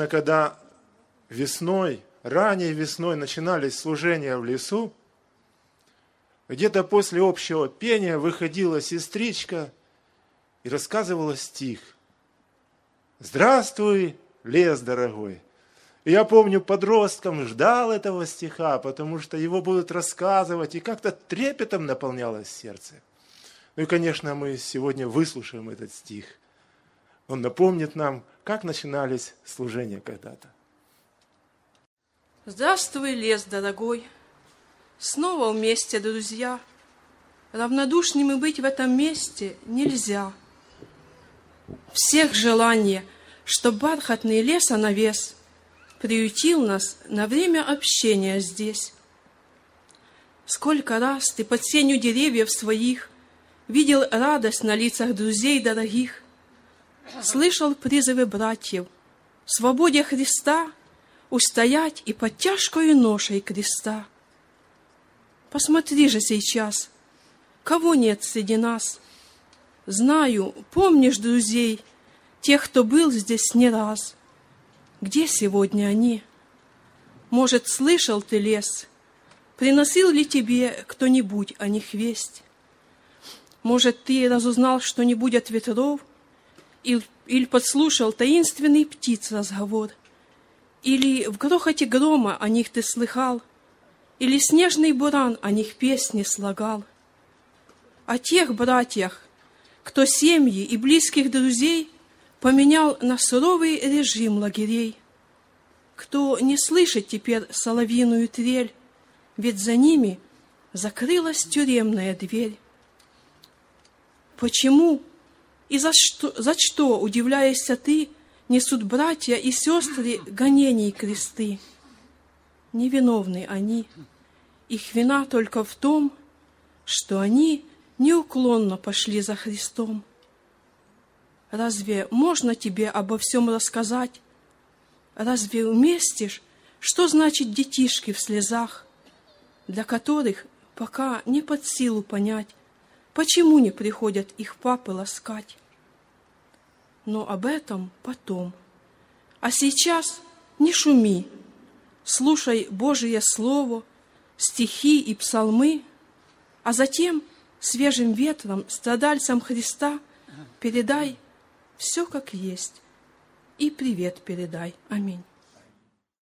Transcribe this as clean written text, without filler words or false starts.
Когда весной, ранней весной начинались служения в лесу, где-то после общего пения выходила сестричка и рассказывала стих. «Здравствуй, лес дорогой». И я помню, подростком ждал этого стиха, потому что его будут рассказывать, и как-то трепетом наполнялось сердце. Ну и, конечно, мы сегодня выслушаем этот стих. Он напомнит нам, как начинались служения когда-то. Здравствуй, лес дорогой, снова вместе, друзья. Равнодушными быть в этом месте нельзя. Всех желание, чтоб бархатный лесонавес приютил нас на время общения здесь. Сколько раз ты под сенью деревьев своих видел радость на лицах друзей дорогих, слышал призывы братьев в свободе Христа устоять и под тяжкою ношей креста. Посмотри же сейчас, кого нет среди нас. Знаю, помнишь друзей, тех, кто был здесь не раз. Где сегодня они? Может, слышал ты, лес, приносил ли тебе кто-нибудь о них весть? Может, ты разузнал что-нибудь от ветров, или подслушал таинственный птиц разговор, или в грохоте грома о них ты слыхал, или снежный буран о них песни слагал? О тех братьях, кто семьи и близких друзей поменял на суровый режим лагерей, кто не слышит теперь соловьиную трель, ведь за ними закрылась тюремная дверь. Почему и за что, удивляясь ты, несут братья и сестры гонений кресты? Невиновны они, их вина только в том, что они неуклонно пошли за Христом. Разве можно тебе обо всем рассказать? Разве уместишь, что значит детишки в слезах, для которых пока не под силу понять, почему не приходят их папы ласкать? Но об этом потом. А сейчас не шуми, слушай Божие Слово, стихи и псалмы, а затем свежим ветром страдальцам Христа передай все как есть и привет передай. Аминь.